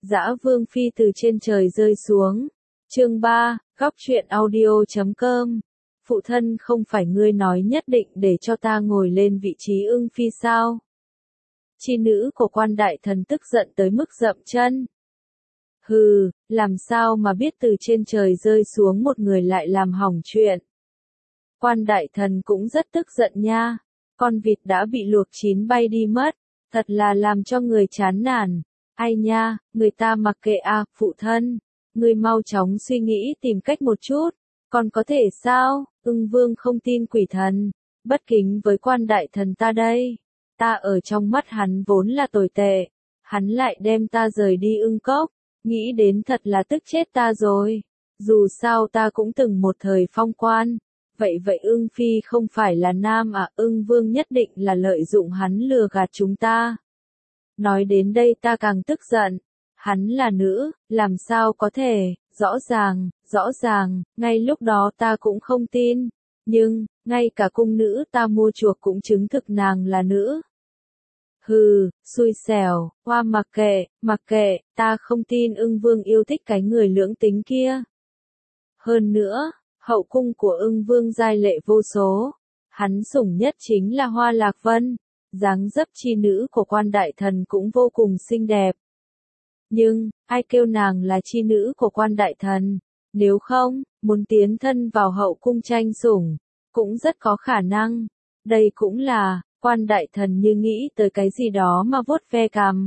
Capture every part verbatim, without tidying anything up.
Dã Vương Phi từ trên trời rơi xuống. Chương ba, góc truyện audio chấm com. Phụ thân, không phải ngươi nói nhất định để cho ta ngồi lên vị trí ưng phi sao? Chi nữ của quan đại thần tức giận tới mức dậm chân. Hừ, làm sao mà biết từ trên trời rơi xuống một người lại làm hỏng chuyện. Quan đại thần cũng rất tức giận nha. Con vịt đã bị luộc chín bay đi mất. Thật là làm cho người chán nản. Ai nha, người ta mặc kệ à, phụ thân. Người mau chóng suy nghĩ tìm cách một chút. Còn có thể sao, ưng vương không tin quỷ thần. Bất kính với quan đại thần ta đây. Ta ở trong mắt hắn vốn là tồi tệ. Hắn lại đem ta rời đi ưng cốc. Nghĩ đến thật là tức chết ta rồi. Dù sao ta cũng từng một thời phong quan. Vậy vậy ưng phi không phải là nam à, ưng vương nhất định là lợi dụng hắn lừa gạt chúng ta. Nói đến đây ta càng tức giận. Hắn là nữ, làm sao có thể, rõ ràng, rõ ràng, ngay lúc đó ta cũng không tin. Nhưng, ngay cả cung nữ ta mua chuộc cũng chứng thực nàng là nữ. Hừ, xui xẻo, hoa mặc kệ, mặc kệ, ta không tin ưng vương yêu thích cái người lưỡng tính kia. Hơn nữa, hậu cung của ưng vương giai lệ vô số. Hắn sủng nhất chính là Hoa Lạc Vân. Dáng dấp chi nữ của quan đại thần cũng vô cùng xinh đẹp. Nhưng, ai kêu nàng là chi nữ của quan đại thần? Nếu không, muốn tiến thân vào hậu cung tranh sủng, cũng rất có khả năng. Đây cũng là, quan đại thần như nghĩ tới cái gì đó mà vuốt ve cằm.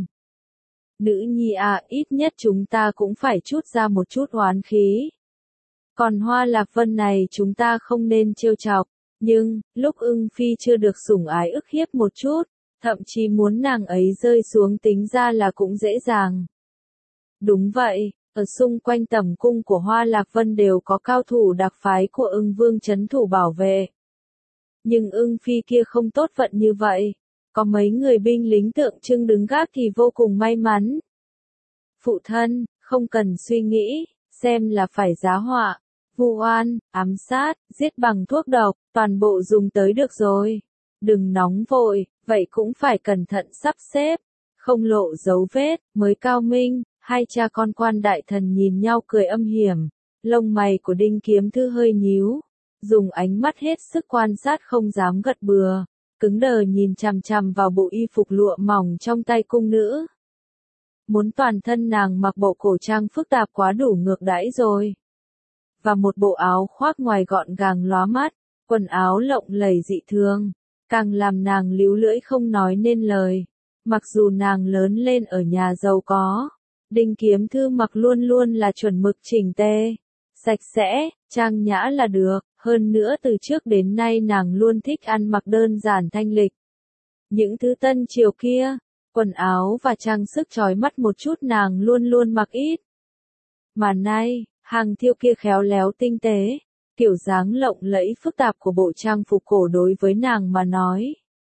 Nữ nhi à, ít nhất chúng ta cũng phải chút ra một chút oán khí. Còn Hoa Lạc Vân này chúng ta không nên trêu chọc. Nhưng, lúc ưng phi chưa được sủng ái ức hiếp một chút, thậm chí muốn nàng ấy rơi xuống tính ra là cũng dễ dàng. Đúng vậy, ở xung quanh tầm cung của Hoa Lạc Vân đều có cao thủ đặc phái của ưng vương trấn thủ bảo vệ. Nhưng ưng phi kia không tốt vận như vậy, có mấy người binh lính tượng trưng đứng gác thì vô cùng may mắn. Phụ thân, không cần suy nghĩ, xem là phải giá họa. Vu oan, ám sát, giết bằng thuốc độc, toàn bộ dùng tới được rồi. Đừng nóng vội, vậy cũng phải cẩn thận sắp xếp, không lộ dấu vết, mới cao minh. Hai cha con quan đại thần nhìn nhau cười âm hiểm, lông mày của Đinh Kiếm Thư hơi nhíu, dùng ánh mắt hết sức quan sát không dám gật bừa, cứng đờ nhìn chằm chằm vào bộ y phục lụa mỏng trong tay cung nữ. Muốn toàn thân nàng mặc bộ cổ trang phức tạp quá đủ ngược đãi rồi. Và một bộ áo khoác ngoài gọn gàng lóa mắt, quần áo lộng lẫy dị thường, càng làm nàng líu lưỡi không nói nên lời. Mặc dù nàng lớn lên ở nhà giàu có, Đinh Kiếm Thư mặc luôn luôn là chuẩn mực chỉnh tề, sạch sẽ, trang nhã là được, hơn nữa từ trước đến nay nàng luôn thích ăn mặc đơn giản thanh lịch. Những thứ tân triều kia, quần áo và trang sức chói mắt một chút nàng luôn luôn mặc ít. Mà nay, hàng thiêu kia khéo léo tinh tế, kiểu dáng lộng lẫy phức tạp của bộ trang phục cổ đối với nàng mà nói.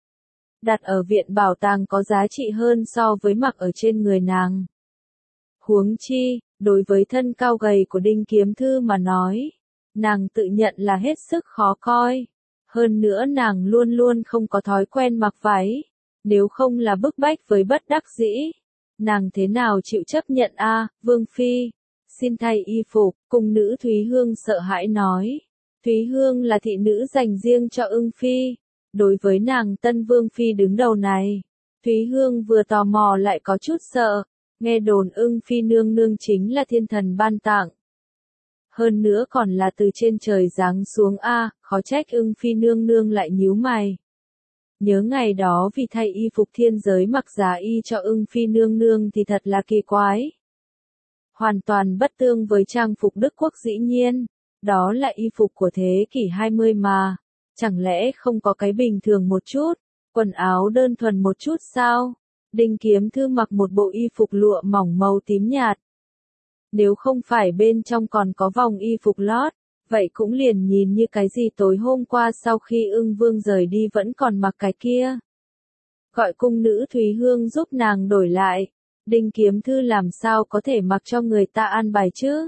Đặt ở viện bảo tàng có giá trị hơn so với mặc ở trên người nàng. Huống chi, đối với thân cao gầy của Đinh Kiếm Thư mà nói, nàng tự nhận là hết sức khó coi. Hơn nữa nàng luôn luôn không có thói quen mặc váy, nếu không là bức bách với bất đắc dĩ. Nàng thế nào chịu chấp nhận a, à, Vương Phi? Xin thay y phục, cung nữ Thúy Hương sợ hãi nói. Thúy Hương là thị nữ dành riêng cho ưng phi. Đối với nàng tân Vương Phi đứng đầu này, Thúy Hương vừa tò mò lại có chút sợ. Nghe đồn ưng phi nương nương chính là thiên thần ban tặng. Hơn nữa còn là từ trên trời giáng xuống a, à, khó trách ưng phi nương nương lại nhíu mày. Nhớ ngày đó vì thay y phục thiên giới mặc giá y cho ưng phi nương nương thì thật là kỳ quái. Hoàn toàn bất tương với trang phục Đức Quốc dĩ nhiên, đó là y phục của thế kỷ hai mươi mà, chẳng lẽ không có cái bình thường một chút, quần áo đơn thuần một chút sao? Đinh Kiếm Thư mặc một bộ y phục lụa mỏng màu tím nhạt. Nếu không phải bên trong còn có vòng y phục lót, vậy cũng liền nhìn như cái gì tối hôm qua sau khi ưng vương rời đi vẫn còn mặc cái kia. Gọi cung nữ Thúy Hương giúp nàng đổi lại. Đinh Kiếm Thư làm sao có thể mặc cho người ta an bài chứ?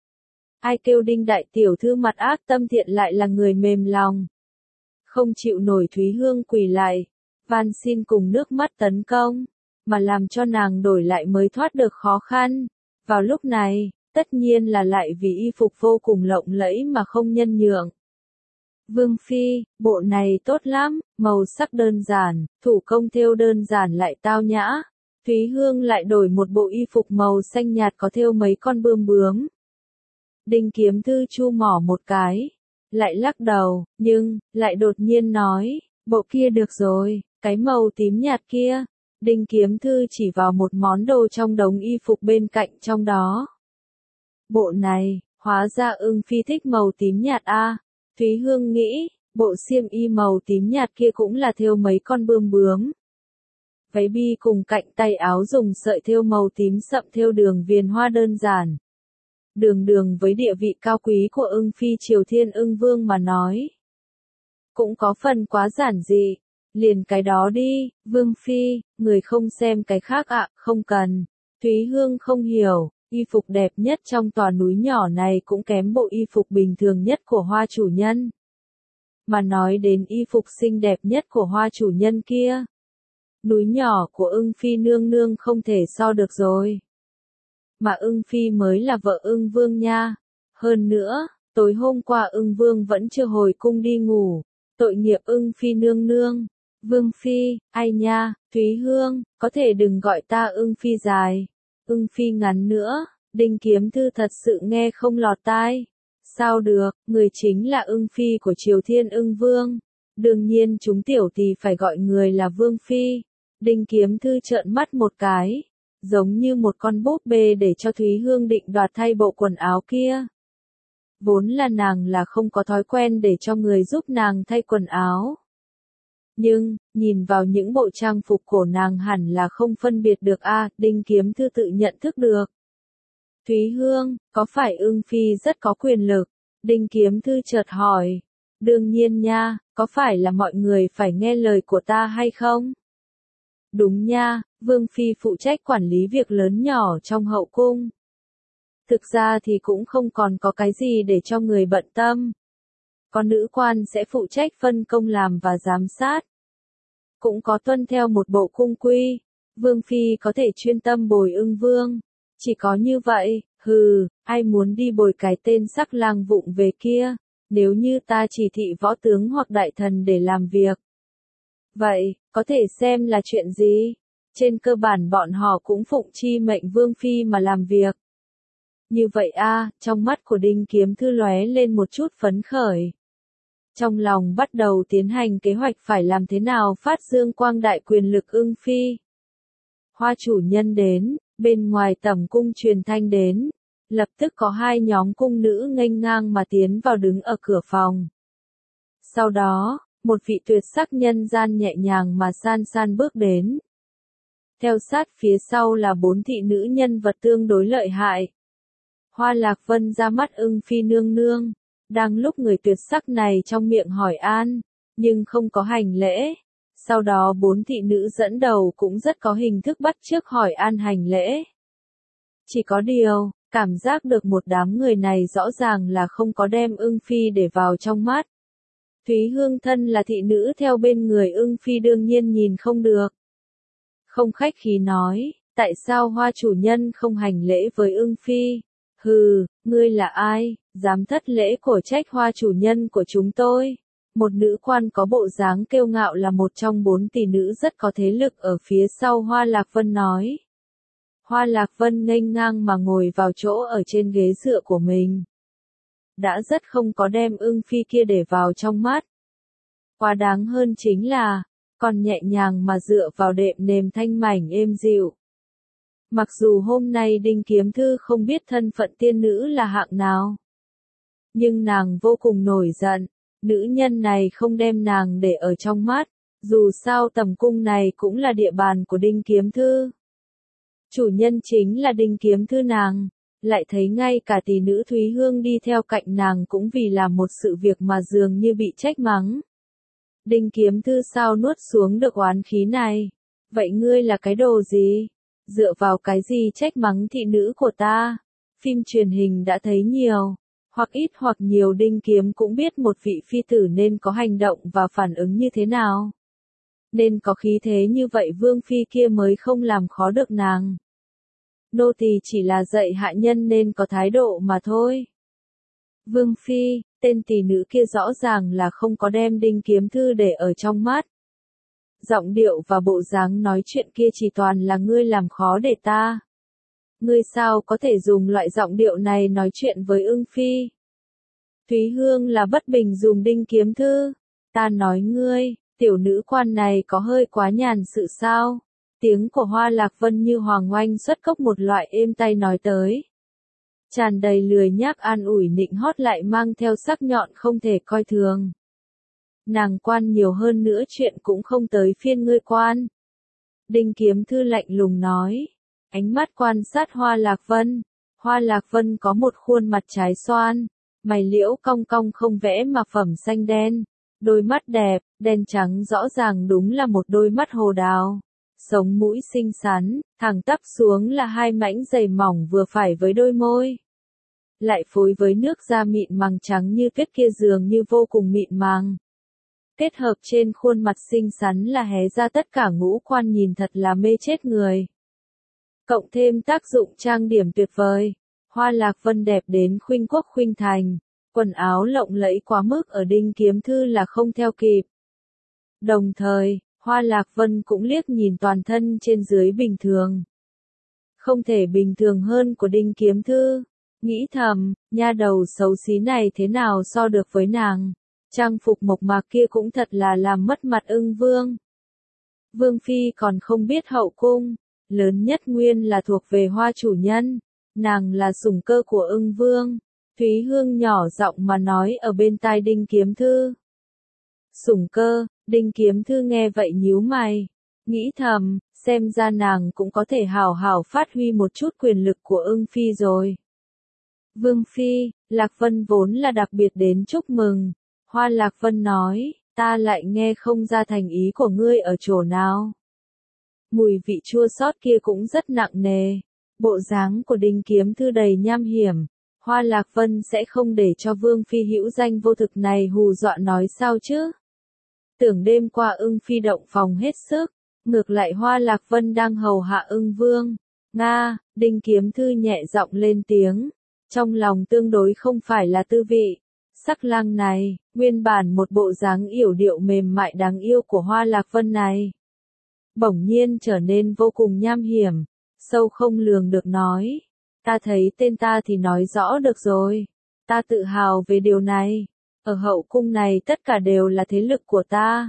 Ai kêu Đinh đại tiểu thư mặt ác tâm thiện lại là người mềm lòng. Không chịu nổi Thúy Hương quỳ lại, van xin cùng nước mắt tấn công. mà làm cho nàng đổi lại mới thoát được khó khăn. Vào lúc này, tất nhiên là lại vì y phục vô cùng lộng lẫy mà không nhân nhượng. Vương Phi, bộ này tốt lắm, màu sắc đơn giản, thủ công thêu đơn giản lại tao nhã. Thúy Hương lại đổi một bộ y phục màu xanh nhạt có thêu mấy con bươm bướm. Đinh Kiếm Thư chu mỏ một cái, lại lắc đầu, nhưng, lại đột nhiên nói, bộ kia được rồi, cái màu tím nhạt kia. Đinh Kiếm Thư chỉ vào một món đồ trong đống y phục bên cạnh trong đó. Bộ này, hóa ra Ưng Phi thích màu tím nhạt a. À. Thúy Hương nghĩ, bộ xiêm y màu tím nhạt kia cũng là thêu mấy con bươm bướm. Váy bi cùng cạnh tay áo dùng sợi thêu màu tím sậm thêu đường viền hoa đơn giản. Đường đường với địa vị cao quý của Ưng Phi Triều Thiên Ưng Vương mà nói. Cũng có phần quá giản dị. Liền cái đó đi, Vương Phi, người không xem cái khác ạ, à, không cần. Thúy Hương không hiểu, y phục đẹp nhất trong tòa núi nhỏ này cũng kém bộ y phục bình thường nhất của Hoa chủ nhân. Mà nói đến y phục xinh đẹp nhất của Hoa chủ nhân kia. Núi nhỏ của Ưng Phi nương nương không thể so được rồi. Mà Ưng Phi mới là vợ Ưng Vương nha. Hơn nữa, tối hôm qua Ưng Vương vẫn chưa hồi cung đi ngủ. Tội nghiệp Ưng Phi nương nương. Vương Phi, ai nha, Thúy Hương, có thể đừng gọi ta Ưng Phi dài. Ưng Phi ngắn nữa, Đinh Kiếm Thư thật sự nghe không lọt tai. Sao được, người chính là Ưng Phi của Triều Thiên Ưng Vương. Đương nhiên chúng tiểu tỳ phải gọi người là Vương Phi. Đinh Kiếm Thư trợn mắt một cái, giống như một con búp bê để cho Thúy Hương định đoạt thay bộ quần áo kia. Vốn là nàng là không có thói quen để cho người giúp nàng thay quần áo. Nhưng, nhìn vào những bộ trang phục của nàng hẳn là không phân biệt được a. À, Đinh Kiếm Thư tự nhận thức được. Thúy Hương, có phải Ưng Phi rất có quyền lực? Đinh Kiếm Thư chợt hỏi. Đương nhiên nha, có phải là mọi người phải nghe lời của ta hay không? Đúng nha, Vương Phi phụ trách quản lý việc lớn nhỏ trong hậu cung. Thực ra thì cũng không còn có cái gì để cho người bận tâm. Có nữ quan sẽ phụ trách phân công làm và giám sát. Cũng có tuân theo một bộ cung quy. Vương Phi có thể chuyên tâm bồi Ưng Vương. Chỉ có như vậy, hừ, ai muốn đi bồi cái tên sắc lang vụng về kia, nếu như ta chỉ thị võ tướng hoặc đại thần để làm việc. Vậy, có thể xem là chuyện gì? Trên cơ bản bọn họ cũng phụng chi mệnh Vương Phi mà làm việc. Như vậy a, à, trong mắt của Đinh Kiếm Thư lóe lên một chút phấn khởi. Trong lòng bắt đầu tiến hành kế hoạch phải làm thế nào phát dương quang đại quyền lực Ưng Phi. Hoa chủ nhân đến, bên ngoài tẩm cung truyền thanh đến. Lập tức có hai nhóm cung nữ nghênh ngang mà tiến vào đứng ở cửa phòng. Sau đó, một vị tuyệt sắc nhân gian nhẹ nhàng mà san san bước đến. Theo sát phía sau là bốn thị nữ nhân vật tương đối lợi hại. Hoa Lạc Vân ra mắt Ưng Phi nương nương. Đang lúc người tuyệt sắc này trong miệng hỏi an, nhưng không có hành lễ. Sau đó bốn thị nữ dẫn đầu cũng rất có hình thức bắt chước hỏi an hành lễ. Chỉ có điều, cảm giác được một đám người này rõ ràng là không có đem Ưng Phi để vào trong mắt. Thúy Hương thân là thị nữ theo bên người Ưng Phi đương nhiên nhìn không được. Không khách khí nói, tại sao Hoa chủ nhân không hành lễ với Ưng Phi? Hừ, ngươi là ai, dám thất lễ cổ trách Hoa chủ nhân của chúng tôi? Một nữ quan có bộ dáng kiêu ngạo là một trong bốn tỷ nữ rất có thế lực ở phía sau Hoa Lạc Vân nói. Hoa Lạc Vân nghênh ngang mà ngồi vào chỗ ở trên ghế dựa của mình. Đã rất không có đem Ưng Phi kia để vào trong mắt. Quá đáng hơn chính là, còn nhẹ nhàng mà dựa vào đệm nềm thanh mảnh êm dịu. Mặc dù hôm nay Đinh Kiếm Thư không biết thân phận tiên nữ là hạng nào. Nhưng nàng vô cùng nổi giận, nữ nhân này không đem nàng để ở trong mắt, dù sao tầm cung này cũng là địa bàn của Đinh Kiếm Thư. Chủ nhân chính là Đinh Kiếm Thư nàng, lại thấy ngay cả tỷ nữ Thúy Hương đi theo cạnh nàng cũng vì làm một sự việc mà dường như bị trách mắng. Đinh Kiếm Thư sao nuốt xuống được oán khí này? Vậy ngươi là cái đồ gì? Dựa vào cái gì trách mắng thị nữ của ta? Phim truyền hình đã thấy nhiều, hoặc ít hoặc nhiều Đinh Kiếm cũng biết một vị phi tử nên có hành động và phản ứng như thế nào. nên có khí thế như vậy vương phi kia mới không làm khó được nàng. Nô tỳ chỉ là dạy hạ nhân nên có thái độ mà thôi. Vương phi, tên tỷ nữ kia rõ ràng là không có đem Đinh Kiếm Thư để ở trong mắt. Giọng điệu và bộ dáng nói chuyện kia chỉ toàn là ngươi làm khó để ta. Ngươi sao có thể dùng loại giọng điệu này nói chuyện với ưng phi? Thúy Hương là bất bình dùng Đinh Kiếm Thư. Ta nói ngươi, tiểu nữ quan này có hơi quá nhàn sự sao? Tiếng của Hoa Lạc Vân như hoàng oanh xuất cốc một loại êm tai nói tới. Tràn đầy lười nhác an ủi nịnh hót lại mang theo sắc nhọn không thể coi thường. Nàng quan nhiều hơn nữa chuyện cũng không tới phiên ngươi quan. Đinh Kiếm Thư lạnh lùng nói. Ánh mắt quan sát Hoa Lạc Vân. Hoa Lạc Vân có một khuôn mặt trái xoan. Mày liễu cong cong không vẽ mà phẩm xanh đen. Đôi mắt đẹp, đen trắng rõ ràng đúng là một đôi mắt hồ đào. Sống mũi xinh xắn, thẳng tắp xuống là hai mảnh dày mỏng vừa phải với đôi môi. Lại phối với nước da mịn màng trắng như tuyết kia dường như vô cùng mịn màng. Kết hợp trên khuôn mặt xinh xắn là hé ra tất cả ngũ quan nhìn thật là mê chết người. Cộng thêm tác dụng trang điểm tuyệt vời, Hoa Lạc Vân đẹp đến khuynh quốc khuynh thành, quần áo lộng lẫy quá mức ở Đinh Kiếm Thư là không theo kịp. Đồng thời, Hoa Lạc Vân cũng liếc nhìn toàn thân trên dưới bình thường. Không thể bình thường hơn của Đinh Kiếm Thư, nghĩ thầm, nha đầu xấu xí này thế nào so được với nàng. Trang phục mộc mạc kia cũng thật là làm mất mặt ưng vương. Vương phi còn không biết hậu cung, lớn nhất nguyên là thuộc về Hoa chủ nhân, nàng là sủng cơ của ưng vương. Thúy Hương nhỏ giọng mà nói ở bên tai Đinh Kiếm Thư. Sủng cơ, Đinh Kiếm Thư nghe vậy nhíu mày, nghĩ thầm, xem ra nàng cũng có thể hào hào phát huy một chút quyền lực của ưng phi rồi. Vương phi, Lạc Vân vốn là đặc biệt đến chúc mừng. Hoa Lạc Vân nói, ta lại nghe không ra thành ý của ngươi ở chỗ nào. Mùi vị chua xót kia cũng rất nặng nề. Bộ dáng của Đinh Kiếm Thư đầy nham hiểm. Hoa Lạc Vân sẽ không để cho Vương phi hữu danh vô thực này hù dọa nói sao chứ? Tưởng đêm qua ưng phi động phòng hết sức, ngược lại Hoa Lạc Vân đang hầu hạ ưng vương. Nga, Đinh Kiếm Thư nhẹ giọng lên tiếng, trong lòng tương đối không phải là tư vị. Sắc lang này, nguyên bản một bộ dáng yểu điệu mềm mại đáng yêu của Hoa Lạc Vân này, bỗng nhiên trở nên vô cùng nham hiểm, sâu không lường được nói. Ta thấy tên ta thì nói rõ được rồi. Ta tự hào về điều này. Ở hậu cung này tất cả đều là thế lực của ta.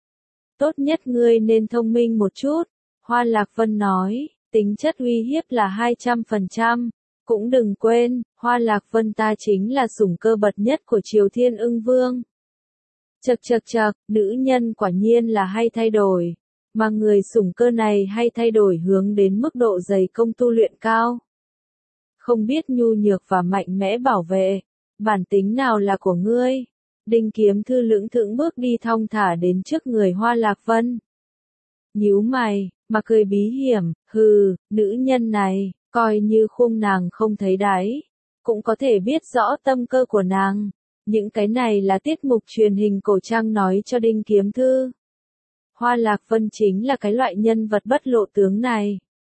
Tốt nhất ngươi nên thông minh một chút. Hoa Lạc Vân nói, tính chất uy hiếp là hai trăm phần trăm. Cũng đừng quên, Hoa Lạc Vân ta chính là sủng cơ bậc nhất của Triều Thiên Ưng Vương. Chậc chậc chậc, nữ nhân quả nhiên là hay thay đổi. Mà người sủng cơ này hay thay đổi hướng đến mức độ dày công tu luyện cao. Không biết nhu nhược và mạnh mẽ bảo vệ, bản tính nào là của ngươi? Đinh Kiếm Thư lững thững bước đi thong thả đến trước người Hoa Lạc Vân. Nhíu mày, mà cười bí hiểm, hừ, nữ nhân này, coi như khung nàng không thấy đáy, cũng có thể biết rõ tâm cơ của nàng. Những cái này là tiết mục truyền hình cổ trang nói cho Đinh Kiếm Thư. Hoa Lạc Vân chính là cái loại nhân vật bất lộ tướng này.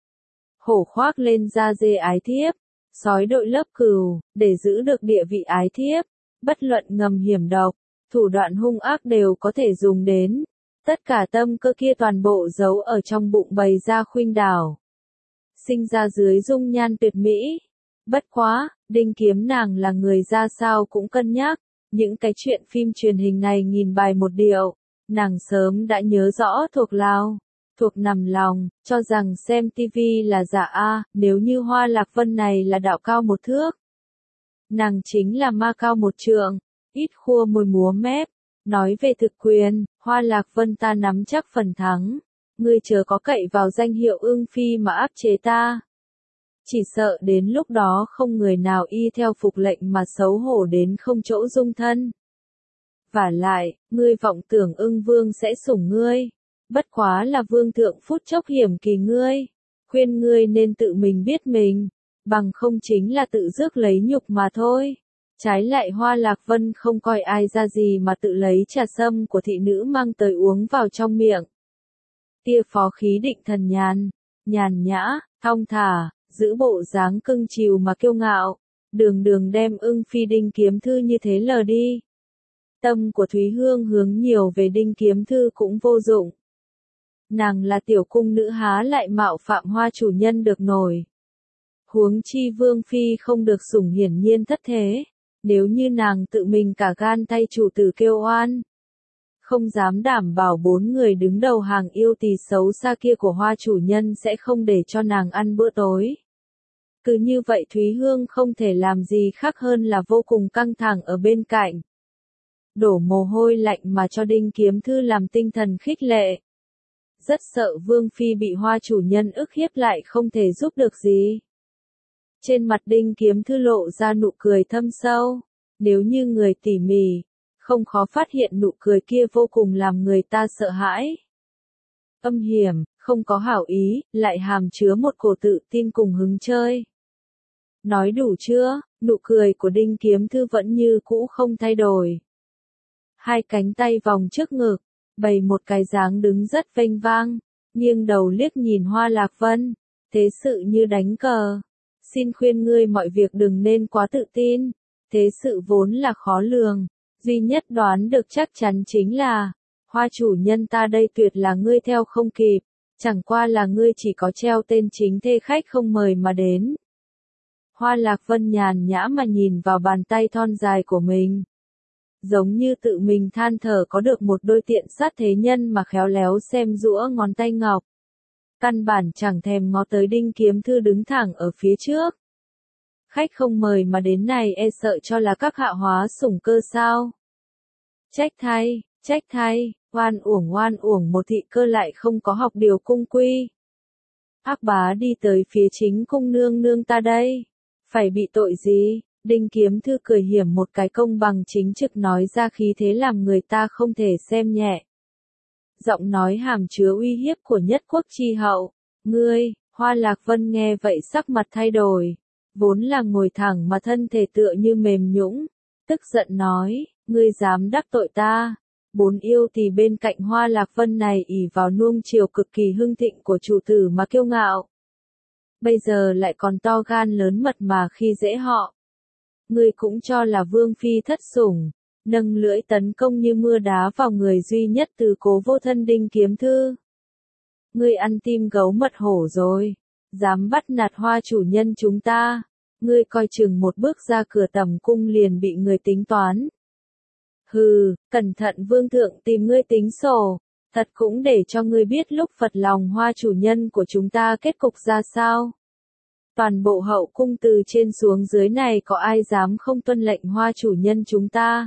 Hổ khoác lên da dê ái thiếp, sói đội lớp cừu, để giữ được địa vị ái thiếp, bất luận ngầm hiểm độc, thủ đoạn hung ác đều có thể dùng đến. Tất cả tâm cơ kia toàn bộ giấu ở trong bụng bầy ra khuynh đảo. Sinh ra dưới dung nhan tuyệt mỹ. Bất quá, Đinh Kiếm nàng là người ra sao cũng cân nhắc, những cái chuyện phim truyền hình này nghìn bài một điệu, nàng sớm đã nhớ rõ thuộc lao, thuộc nằm lòng, cho rằng xem tivi là giả a, nếu như Hoa Lạc Vân này là đạo cao một thước. Nàng chính là ma cao một trượng, ít khua môi múa mép, nói về thực quyền, Hoa Lạc Vân ta nắm chắc phần thắng, ngươi chớ có cậy vào danh hiệu ương phi mà áp chế ta. Chỉ sợ đến lúc đó không người nào y theo phục lệnh mà xấu hổ đến không chỗ dung thân. Vả lại, ngươi vọng tưởng ưng vương sẽ sủng ngươi, bất quá là vương thượng phút chốc hiểm kỳ ngươi, khuyên ngươi nên tự mình biết mình, bằng không chính là tự rước lấy nhục mà thôi. Trái lại Hoa Lạc Vân không coi ai ra gì mà tự lấy trà sâm của thị nữ mang tới uống vào trong miệng. Tia phó khí định thần nhàn, nhàn nhã, thong thả, giữ bộ dáng cưng chiều mà kiêu ngạo, đường đường đem Ưng Phi Đinh Kiếm Thư như thế lờ đi. Tâm của Thúy Hương hướng nhiều về Đinh Kiếm Thư cũng vô dụng. Nàng là tiểu cung nữ há lại mạo phạm Hoa chủ nhân được nổi. Huống chi Vương Phi không được sủng hiển nhiên thất thế, nếu như nàng tự mình cả gan thay chủ tử kêu oan. Không dám đảm bảo bốn người đứng đầu hàng yêu tỳ xấu xa kia của Hoa chủ nhân sẽ không để cho nàng ăn bữa tối. Cứ như vậy Thúy Hương không thể làm gì khác hơn là vô cùng căng thẳng ở bên cạnh. Đổ mồ hôi lạnh mà cho Đinh Kiếm Thư làm tinh thần khích lệ. Rất sợ Vương Phi bị Hoa chủ nhân ức hiếp lại không thể giúp được gì. Trên mặt Đinh Kiếm Thư lộ ra nụ cười thâm sâu. Nếu như người tỉ mỉ, không khó phát hiện nụ cười kia vô cùng làm người ta sợ hãi. Âm hiểm, không có hảo ý, lại hàm chứa một cổ tự tin cùng hứng chơi. Nói đủ chưa, nụ cười của Đinh Kiếm Thư vẫn như cũ không thay đổi. Hai cánh tay vòng trước ngực, bày một cái dáng đứng rất vênh vang, nghiêng đầu liếc nhìn Hoa Lạc Vân, thế sự như đánh cờ. Xin khuyên ngươi mọi việc đừng nên quá tự tin, thế sự vốn là khó lường, duy nhất đoán được chắc chắn chính là, Hoa chủ nhân ta đây tuyệt là ngươi theo không kịp, chẳng qua là ngươi chỉ có treo tên chính thê khách không mời mà đến. Hoa Lạc Vân nhàn nhã mà nhìn vào bàn tay thon dài của mình. Giống như tự mình than thở có được một đôi tiện sát thế nhân mà khéo léo xem rũa ngón tay ngọc. Căn bản chẳng thèm ngó tới Đinh Kiếm Thư đứng thẳng ở phía trước. Khách không mời mà đến này e sợ cho là các hạ hóa sủng cơ sao. Trách thay, trách thay, oan uổng oan uổng một thị cơ lại không có học điều cung quy. Ác bá đi tới phía chính cung nương nương ta đây. Phải bị tội gì? Đinh Kiếm Thư cười hiểm một cái công bằng chính trực nói ra khí thế làm người ta không thể xem nhẹ. Giọng nói hàm chứa uy hiếp của nhất quốc chi hậu. Ngươi, Hoa Lạc Vân nghe vậy sắc mặt thay đổi. Vốn là ngồi thẳng mà thân thể tựa như mềm nhũn, tức giận nói, ngươi dám đắc tội ta. Bốn yêu tỳ bên cạnh Hoa Lạc Vân này ỷ vào nuông chiều cực kỳ hưng thịnh của chủ tử mà kiêu ngạo. Bây giờ lại còn to gan lớn mật mà khi dễ họ. Ngươi cũng cho là Vương Phi thất sủng, nâng lưỡi tấn công như mưa đá vào người duy nhất từ Cố vô thân Đinh Kiếm Thư. Ngươi ăn tim gấu mật hổ rồi, dám bắt nạt Hoa chủ nhân chúng ta, ngươi coi chừng một bước ra cửa tầm cung liền bị người tính toán. Hừ, cẩn thận Vương thượng tìm ngươi tính sổ, thật cũng để cho ngươi biết lúc phật lòng Hoa chủ nhân của chúng ta kết cục ra sao. Toàn bộ hậu cung từ trên xuống dưới này có ai dám không tuân lệnh Hoa chủ nhân chúng ta.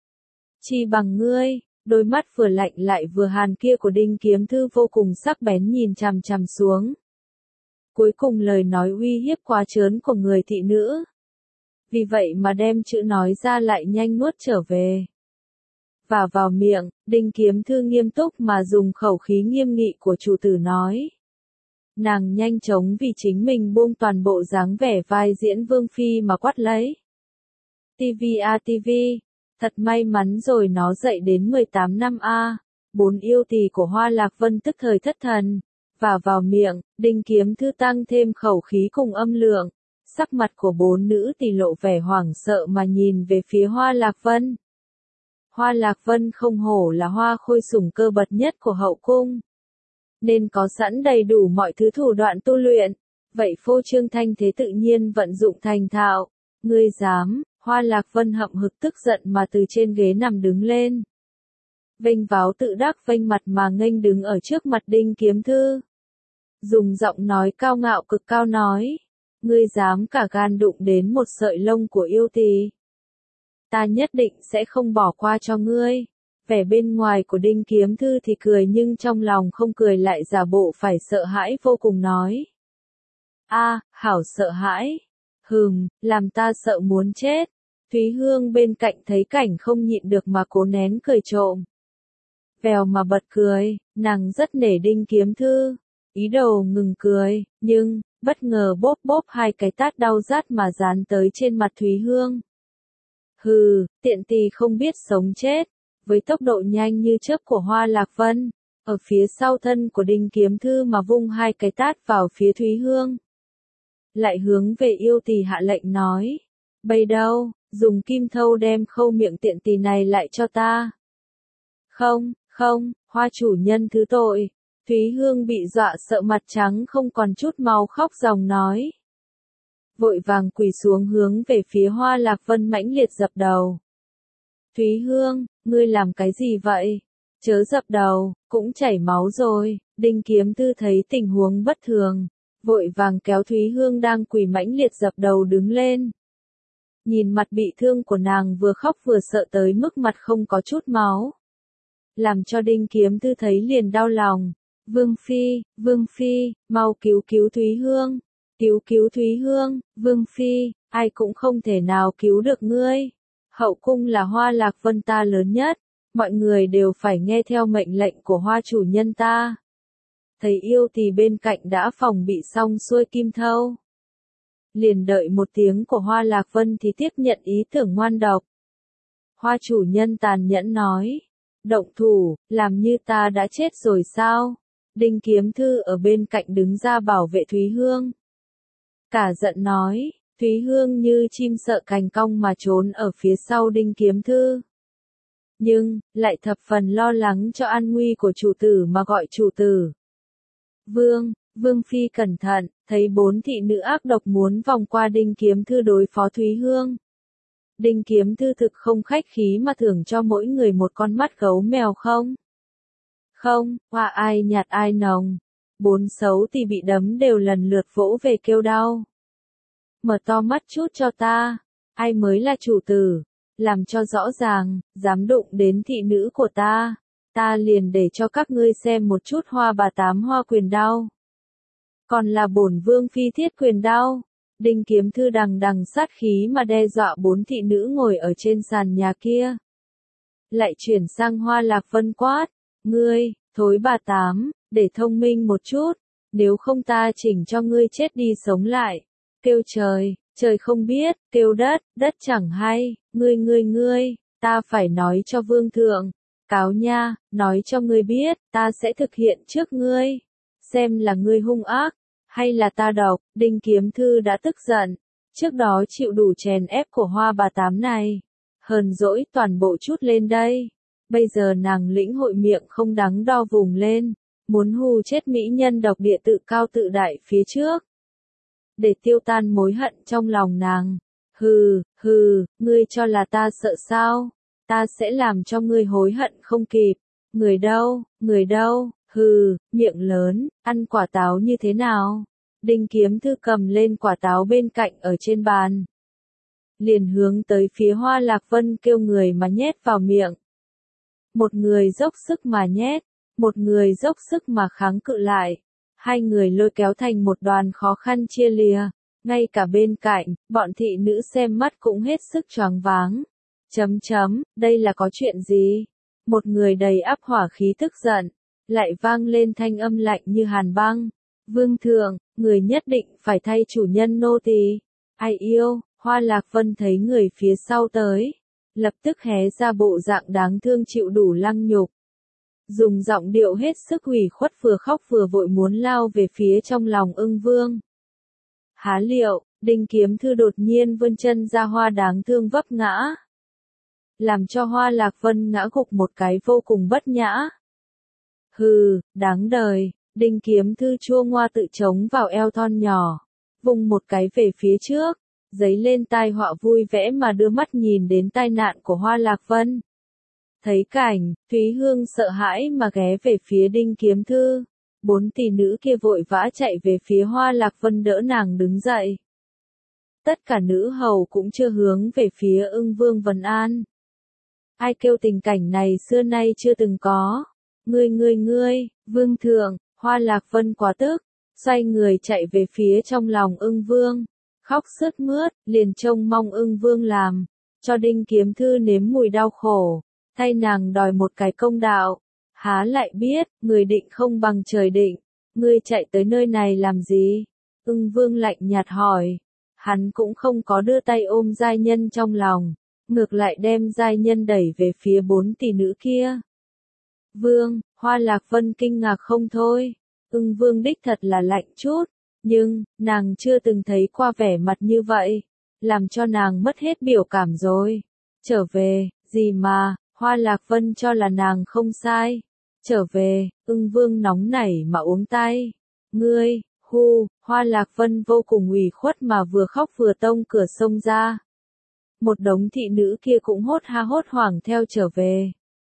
Chi bằng ngươi, đôi mắt vừa lạnh lại vừa hàn kia của Đinh Kiếm Thư vô cùng sắc bén nhìn chằm chằm xuống. Cuối cùng lời nói uy hiếp quá trớn của người thị nữ. Vì vậy mà đem chữ nói ra lại nhanh nuốt trở về. Và vào miệng, Đinh Kiếm Thư nghiêm túc mà dùng khẩu khí nghiêm nghị của chủ tử nói. Nàng nhanh chóng vì chính mình buông toàn bộ dáng vẻ vai diễn Vương Phi mà quát lấy. ti vi a ti vi, thật may mắn rồi nó dậy đến mười tám năm a. Bốn yêu tỳ của Hoa Lạc Vân tức thời thất thần. Và vào miệng, Đinh Kiếm Thư tăng thêm khẩu khí cùng âm lượng. Sắc mặt của bốn nữ tỳ lộ vẻ hoảng sợ mà nhìn về phía Hoa Lạc Vân. Hoa Lạc Vân không hổ là hoa khôi sủng cơ bậc nhất của hậu cung. Nên có sẵn đầy đủ mọi thứ thủ đoạn tu luyện. Vậy phô trương thanh thế tự nhiên vận dụng thành thạo. Ngươi dám, Hoa Lạc Vân hậm hực tức giận mà từ trên ghế nằm đứng lên. Vênh váo tự đắc vênh mặt mà nghênh đứng ở trước mặt Đinh Kiếm Thư. Dùng giọng nói cao ngạo cực cao nói. Ngươi dám cả gan đụng đến một sợi lông của yêu tỳ. Ta nhất định sẽ không bỏ qua cho ngươi. Vẻ bên ngoài của Đinh Kiếm Thư thì cười nhưng trong lòng không cười lại giả bộ phải sợ hãi vô cùng nói. A, hảo sợ hãi. Hừm, làm ta sợ muốn chết. Thúy Hương bên cạnh thấy cảnh không nhịn được mà cố nén cười trộm. Vèo mà bật cười, nàng rất nể Đinh Kiếm Thư. Ý đồ ngừng cười, nhưng, bất ngờ bóp bóp hai cái tát đau rát mà dán tới trên mặt Thúy Hương. Hừ, tiện tỳ không biết sống chết. Với tốc độ nhanh như chớp của Hoa Lạc Vân, ở phía sau thân của Đinh Kiếm Thư mà vung hai cái tát vào phía Thúy Hương. Lại hướng về Yêu Tỳ hạ lệnh nói, bây đâu, dùng kim thâu đem khâu miệng tiện tỳ này lại cho ta. Không, không, Hoa chủ nhân thứ tội. Thúy Hương bị dọa sợ mặt trắng không còn chút máu khóc ròng nói. Vội vàng quỳ xuống hướng về phía Hoa Lạc Vân mãnh liệt dập đầu. Thúy Hương, ngươi làm cái gì vậy? Chớ dập đầu, cũng chảy máu rồi. Đinh Kiếm Thư thấy tình huống bất thường, vội vàng kéo Thúy Hương đang quỳ mãnh liệt dập đầu đứng lên. Nhìn mặt bị thương của nàng vừa khóc vừa sợ tới mức mặt không có chút máu. Làm cho Đinh Kiếm Thư thấy liền đau lòng. Vương Phi, Vương Phi, mau cứu cứu Thúy Hương. Cứu cứu Thúy Hương, Vương Phi, ai cũng không thể nào cứu được ngươi. Hậu cung là Hoa Lạc Vân ta lớn nhất, mọi người đều phải nghe theo mệnh lệnh của Hoa chủ nhân ta. Thấy Yêu Tỳ bên cạnh đã phòng bị xong xuôi kim thâu. Liền đợi một tiếng của Hoa Lạc Vân thì tiếp nhận ý tưởng ngoan độc. Hoa chủ nhân tàn nhẫn nói, động thủ, làm như ta đã chết rồi sao? Đinh Kiếm Thư ở bên cạnh đứng ra bảo vệ Thúy Hương. Cả giận nói, Thúy Hương như chim sợ cành cong mà trốn ở phía sau Đinh Kiếm Thư. Nhưng, lại thập phần lo lắng cho an nguy của chủ tử mà gọi chủ tử. Vương, Vương Phi cẩn thận, thấy bốn thị nữ ác độc muốn vòng qua Đinh Kiếm Thư đối phó Thúy Hương. Đinh Kiếm Thư thực không khách khí mà thưởng cho mỗi người một con mắt gấu mèo không? Không, hoa ai nhạt ai nồng. Bốn xấu thì bị đấm đều lần lượt vỗ về kêu đau. Mở to mắt chút cho ta, ai mới là chủ tử, làm cho rõ ràng, dám đụng đến thị nữ của ta, ta liền để cho các ngươi xem một chút Hoa bà tám hoa quyền đao. Còn là bổn Vương Phi thiết quyền đao. Đinh Kiếm Thư đằng đằng sát khí mà đe dọa bốn thị nữ ngồi ở trên sàn nhà kia. Lại chuyển sang Hoa Lạc Vân quát, ngươi, thối bà tám, để thông minh một chút, nếu không ta chỉnh cho ngươi chết đi sống lại. Kêu trời, trời không biết, kêu đất, đất chẳng hay, ngươi ngươi ngươi, ta phải nói cho Vương Thượng. Cáo nha, nói cho ngươi biết, ta sẽ thực hiện trước ngươi. Xem là ngươi hung ác, hay là ta độc. Đinh Kiếm Thư đã tức giận, trước đó chịu đủ chèn ép của Hoa bà tám này. Hờn dỗi toàn bộ chút lên đây. Bây giờ nàng lĩnh hội miệng không đắng đo vùng lên, muốn hù chết mỹ nhân độc địa tự cao tự đại phía trước. Để tiêu tan mối hận trong lòng nàng. Hừ, hừ, ngươi cho là ta sợ sao? Ta sẽ làm cho ngươi hối hận không kịp. Người đâu, người đâu, hừ, miệng lớn, ăn quả táo như thế nào? Đinh Kiếm Thư cầm lên quả táo bên cạnh ở trên bàn. Liền hướng tới phía Hoa Lạc Vân kêu người mà nhét vào miệng. Một người dốc sức mà nhét, một người dốc sức mà kháng cự lại. Hai người lôi kéo thành một đoàn khó khăn chia lìa. Ngay cả bên cạnh, bọn thị nữ xem mắt cũng hết sức choáng váng. Chấm chấm, đây là có chuyện gì? Một người đầy ắp hỏa khí tức giận, lại vang lên thanh âm lạnh như hàn băng. Vương Thượng, người nhất định phải thay chủ nhân nô tỳ. Ai yêu? Hoa Lạc Vân thấy người phía sau tới, lập tức hé ra bộ dạng đáng thương chịu đủ lăng nhục. Dùng giọng điệu hết sức ủy khuất vừa khóc vừa vội muốn lao về phía trong lòng Ưng Vương. Há liệu, Đinh Kiếm Thư đột nhiên vươn chân ra hoa đáng thương vấp ngã. Làm cho Hoa Lạc Vân ngã gục một cái vô cùng bất nhã. Hừ, đáng đời, Đinh Kiếm Thư chua ngoa tự chống vào eo thon nhỏ, vùng một cái về phía trước, giấy lên tai họa vui vẻ mà đưa mắt nhìn đến tai nạn của Hoa Lạc Vân. Thấy cảnh, Thúy Hương sợ hãi mà ghé về phía Đinh Kiếm Thư. Bốn tỷ nữ kia vội vã chạy về phía Hoa Lạc Vân đỡ nàng đứng dậy. Tất cả nữ hầu cũng chưa hướng về phía Ưng Vương Vân An. Ai kêu tình cảnh này xưa nay chưa từng có. Ngươi ngươi ngươi, Vương Thượng, Hoa Lạc Vân quá tức, xoay người chạy về phía trong lòng Ưng Vương. Khóc sướt mướt, liền trông mong Ưng Vương làm, cho Đinh Kiếm Thư nếm mùi đau khổ, thay nàng đòi một cái công đạo. Há lại biết, người định không bằng trời định, ngươi chạy tới nơi này làm gì? Ưng Vương lạnh nhạt hỏi. Hắn cũng không có đưa tay ôm giai nhân trong lòng, ngược lại đem giai nhân đẩy về phía bốn tỷ nữ kia. Vương, Hoa Lạc Vân kinh ngạc không thôi, Ưng Vương đích thật là lạnh chút, nhưng, nàng chưa từng thấy qua vẻ mặt như vậy, làm cho nàng mất hết biểu cảm rồi. Trở về, gì mà, Hoa Lạc Vân cho là nàng không sai. Trở về, Ưng Vương nóng nảy mà uống tay. Ngươi, hu, Hoa Lạc Vân vô cùng ủy khuất mà vừa khóc vừa tông cửa xông ra. Một đống thị nữ kia cũng hốt ha hốt hoảng theo trở về.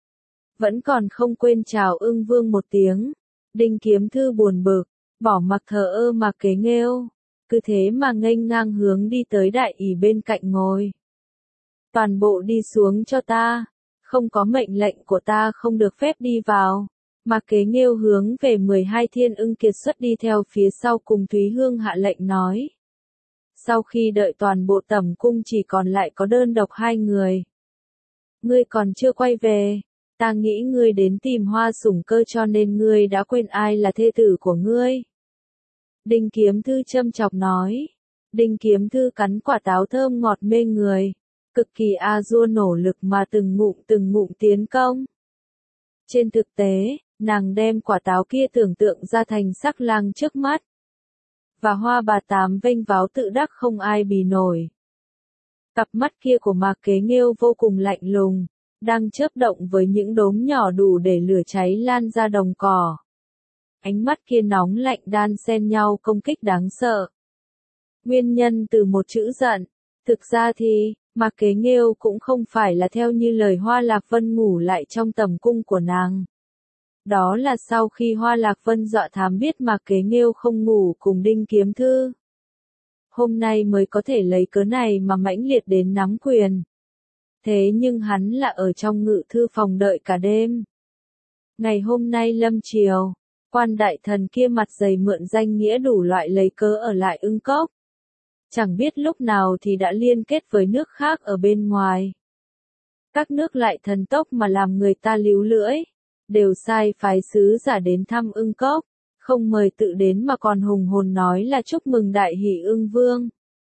Vẫn còn không quên chào Ưng Vương một tiếng. Đinh Kiếm Thư buồn bực, bỏ mặc thờ ơ mà kế nghêu. Cứ thế mà nghênh ngang hướng đi tới đại ỷ bên cạnh ngồi. Toàn bộ đi xuống cho ta. Không có mệnh lệnh của ta không được phép đi vào. Mà kế nghêu hướng về mười hai thiên ưng kiệt xuất đi theo phía sau cùng Thúy Hương hạ lệnh nói. Sau khi đợi toàn bộ tẩm cung chỉ còn lại có đơn độc hai người. Ngươi còn chưa quay về, ta nghĩ ngươi đến tìm Hoa Sủng Cơ cho nên ngươi đã quên ai là thê tử của ngươi. Đinh Kiếm Thư châm chọc nói. Đinh Kiếm Thư cắn quả táo thơm ngọt mê người, cực kỳ a dua nỗ lực mà từng ngụm từng ngụm tiến công. Trên thực tế, nàng đem quả táo kia tưởng tượng ra thành sắc lang trước mắt. Và Hoa bà tám vênh váo tự đắc không ai bì nổi. Cặp mắt kia của Mạc Kế Nghêu vô cùng lạnh lùng, đang chớp động với những đốm nhỏ đủ để lửa cháy lan ra đồng cỏ. Ánh mắt kia nóng lạnh đan xen nhau công kích đáng sợ. Nguyên nhân từ một chữ giận. Thực ra thì, Mạc Kế Nghêu cũng không phải là theo như lời Hoa Lạc Vân ngủ lại trong tầm cung của nàng. Đó là sau khi Hoa Lạc Vân dọa thám biết Mạc Kế Nghêu không ngủ cùng Đinh Kiếm Thư. Hôm nay mới có thể lấy cớ này mà mãnh liệt đến nắm quyền. Thế nhưng hắn là ở trong ngự thư phòng đợi cả đêm. Ngày hôm nay lâm chiều, quan đại thần kia mặt dày mượn danh nghĩa đủ loại lấy cớ ở lại Ưng Cốc. Chẳng biết lúc nào thì đã liên kết với nước khác ở bên ngoài. Các nước lại thần tốc mà làm người ta líu lưỡi, đều sai phái sứ giả đến thăm Ưng Cốc, không mời tự đến mà còn hùng hồn nói là chúc mừng đại hỷ Ưng Vương.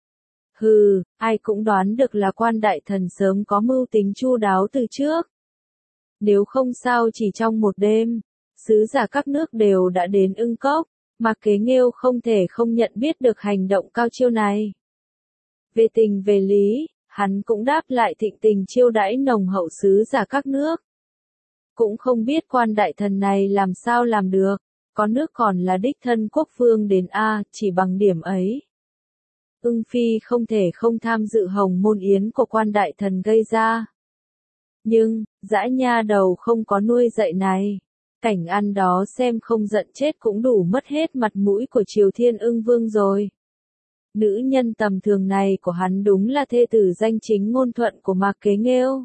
Hừ, ai cũng đoán được là quan đại thần sớm có mưu tính chu đáo từ trước. Nếu không sao chỉ trong một đêm, sứ giả các nước đều đã đến Ưng Cốc. Mạc Kế Nghêu không thể không nhận biết được hành động cao chiêu này. Về tình về lý, hắn cũng đáp lại thịnh tình chiêu đãi nồng hậu sứ giả các nước. Cũng không biết quan đại thần này làm sao làm được, có nước còn là đích thân quốc vương đến A, chỉ bằng điểm ấy. Ưng Phi không thể không tham dự hồng môn yến của quan đại thần gây ra. Nhưng, dã nha đầu không có nuôi dạy này. Cảnh ăn đó xem không giận chết cũng đủ mất hết mặt mũi của Triều Thiên Ưng Vương rồi. Nữ nhân tầm thường này của hắn đúng là thê tử danh chính ngôn thuận của Mạc Kế Nghêu.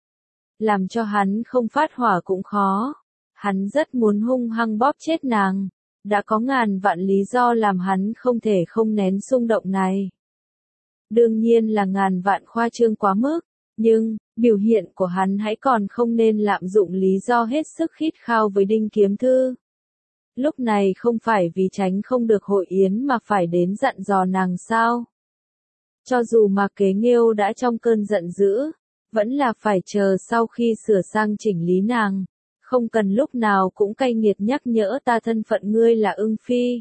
Làm cho hắn không phát hỏa cũng khó. Hắn rất muốn hung hăng bóp chết nàng. Đã có ngàn vạn lý do làm hắn không thể không nén xung động này. Đương nhiên là ngàn vạn khoa trương quá mức. Nhưng, biểu hiện của hắn hãy còn không nên lạm dụng lý do hết sức khít khao với Đinh Kiếm Thư. Lúc này không phải vì tránh không được hội yến mà phải đến dặn dò nàng sao. Cho dù Mạc Kế Nghêu đã trong cơn giận dữ, vẫn là phải chờ sau khi sửa sang chỉnh lý nàng. Không cần lúc nào cũng cay nghiệt nhắc nhở ta thân phận ngươi là Ưng Phi.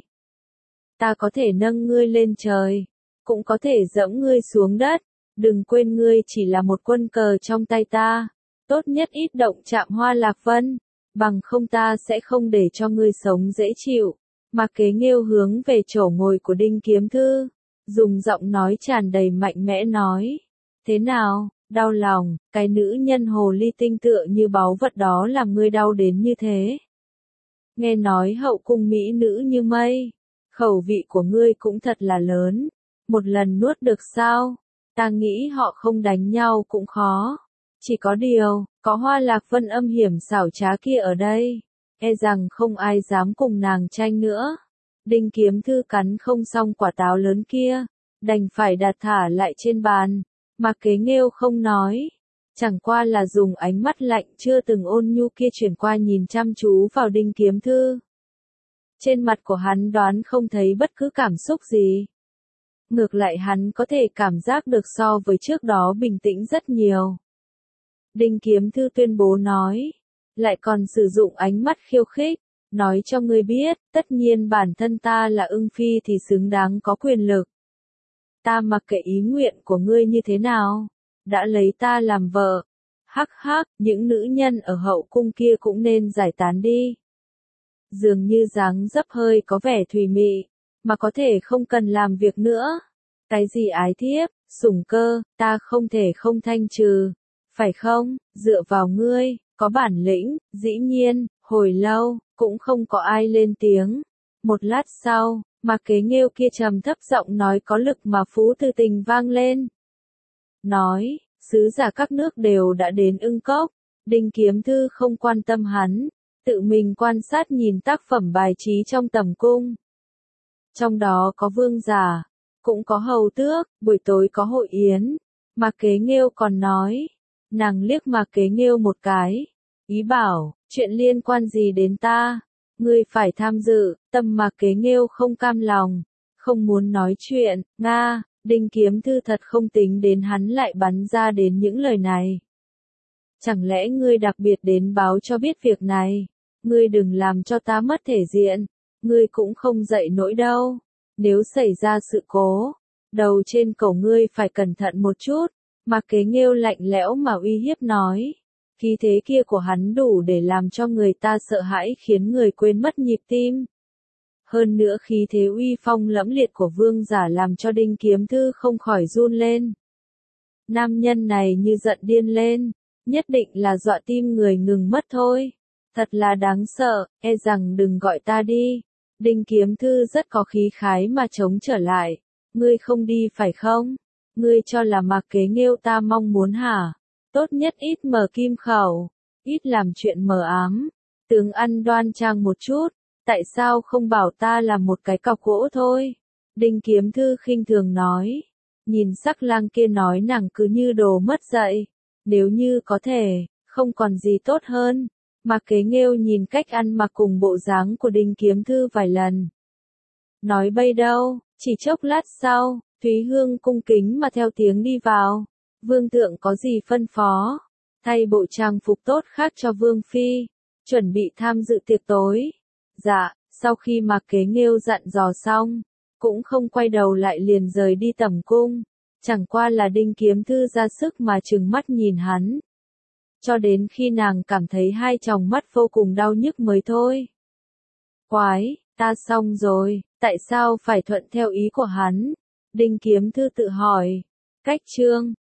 Ta có thể nâng ngươi lên trời, cũng có thể dẫm ngươi xuống đất. Đừng quên ngươi chỉ là một quân cờ trong tay ta, tốt nhất ít động chạm Hoa Lạc Vân, bằng không ta sẽ không để cho ngươi sống dễ chịu. Mạc Kế Nghêu hướng về chỗ ngồi của Đinh Kiếm Thư, dùng giọng nói tràn đầy mạnh mẽ nói, thế nào, đau lòng, cái nữ nhân hồ ly tinh tựa như báu vật đó làm ngươi đau đến như thế. Nghe nói hậu cung mỹ nữ như mây, khẩu vị của ngươi cũng thật là lớn, một lần nuốt được sao? Ta nghĩ họ không đánh nhau cũng khó. Chỉ có điều, có Hoa Lạc Vân âm hiểm xảo trá kia ở đây. E rằng không ai dám cùng nàng tranh nữa. Đinh Kiếm Thư cắn không xong quả táo lớn kia. Đành phải đặt thả lại trên bàn. Mạc Kế Nghêu không nói. Chẳng qua là dùng ánh mắt lạnh chưa từng ôn nhu kia chuyển qua nhìn chăm chú vào Đinh Kiếm Thư. Trên mặt của hắn đoán không thấy bất cứ cảm xúc gì. Ngược lại hắn có thể cảm giác được so với trước đó bình tĩnh rất nhiều. Đinh Kiếm Thư tuyên bố nói, lại còn sử dụng ánh mắt khiêu khích, nói cho ngươi biết, tất nhiên bản thân ta là ưng phi thì xứng đáng có quyền lực. Ta mặc kệ ý nguyện của ngươi như thế nào, đã lấy ta làm vợ. Hắc hắc, những nữ nhân ở hậu cung kia cũng nên giải tán đi. Dường như dáng dấp hơi có vẻ thùy mị, mà có thể không cần làm việc nữa. Cái gì ái thiếp, sủng cơ, ta không thể không thanh trừ, phải không, dựa vào ngươi, có bản lĩnh, dĩ nhiên, hồi lâu, cũng không có ai lên tiếng. Một lát sau, Mạc Kế Nghêu kia trầm thấp giọng nói có lực mà phú từ tình vang lên. Nói, sứ giả các nước đều đã đến Ưng Cốc, Đinh Kiếm Thư không quan tâm hắn, tự mình quan sát nhìn tác phẩm bài trí trong tầm cung. Trong đó có vương giả, cũng có hầu tước, buổi tối có hội yến. Mạc Kế Nghêu còn nói, nàng liếc Mạc Kế Nghêu một cái, ý bảo, chuyện liên quan gì đến ta, ngươi phải tham dự. Tâm Mạc Kế Nghêu không cam lòng, không muốn nói chuyện. Nga, Đinh Kiếm Thư thật không tính đến hắn lại bắn ra đến những lời này. Chẳng lẽ ngươi đặc biệt đến báo cho biết việc này? Ngươi đừng làm cho ta mất thể diện, ngươi cũng không dậy nổi đâu. Nếu xảy ra sự cố, đầu trên cổ ngươi phải cẩn thận một chút. Mạc Kế Nghêu lạnh lẽo mà uy hiếp nói. Khí thế kia của hắn đủ để làm cho người ta sợ hãi, khiến người quên mất nhịp tim. Hơn nữa khí thế uy phong lẫm liệt của vương giả làm cho Đinh Kiếm Thư không khỏi run lên. Nam nhân này như giận điên lên, nhất định là dọa tim người ngừng mất thôi. Thật là đáng sợ, e rằng đừng gọi ta đi. Đinh Kiếm Thư rất có khí khái mà chống trở lại. Ngươi không đi phải không? Ngươi cho là Mạc Kế Nghêu ta mong muốn hả? Tốt nhất ít mở kim khẩu, ít làm chuyện mờ ám. Tướng ăn đoan trang một chút, tại sao không bảo ta là một cái cọc gỗ thôi? Đinh Kiếm Thư khinh thường nói. Nhìn sắc lang kia nói nàng cứ như đồ mất dạy. Nếu như có thể, không còn gì tốt hơn. Mạc Kế Nghêu nhìn cách ăn mặc cùng bộ dáng của Đinh Kiếm Thư vài lần. Nói bay đâu, chỉ chốc lát sau, Thúy Hương cung kính mà theo tiếng đi vào. Vương thượng có gì phân phó? Thay bộ trang phục tốt khác cho Vương Phi, chuẩn bị tham dự tiệc tối. Dạ, sau khi Mạc Kế Nghêu dặn dò xong, cũng không quay đầu lại liền rời đi tẩm cung. Chẳng qua là Đinh Kiếm Thư ra sức mà trừng mắt nhìn hắn. Cho đến khi nàng cảm thấy hai tròng mắt vô cùng đau nhức mới thôi. Quái, ta xong rồi, tại sao phải thuận theo ý của hắn? Đinh Kiếm Thư tự hỏi. Cách chương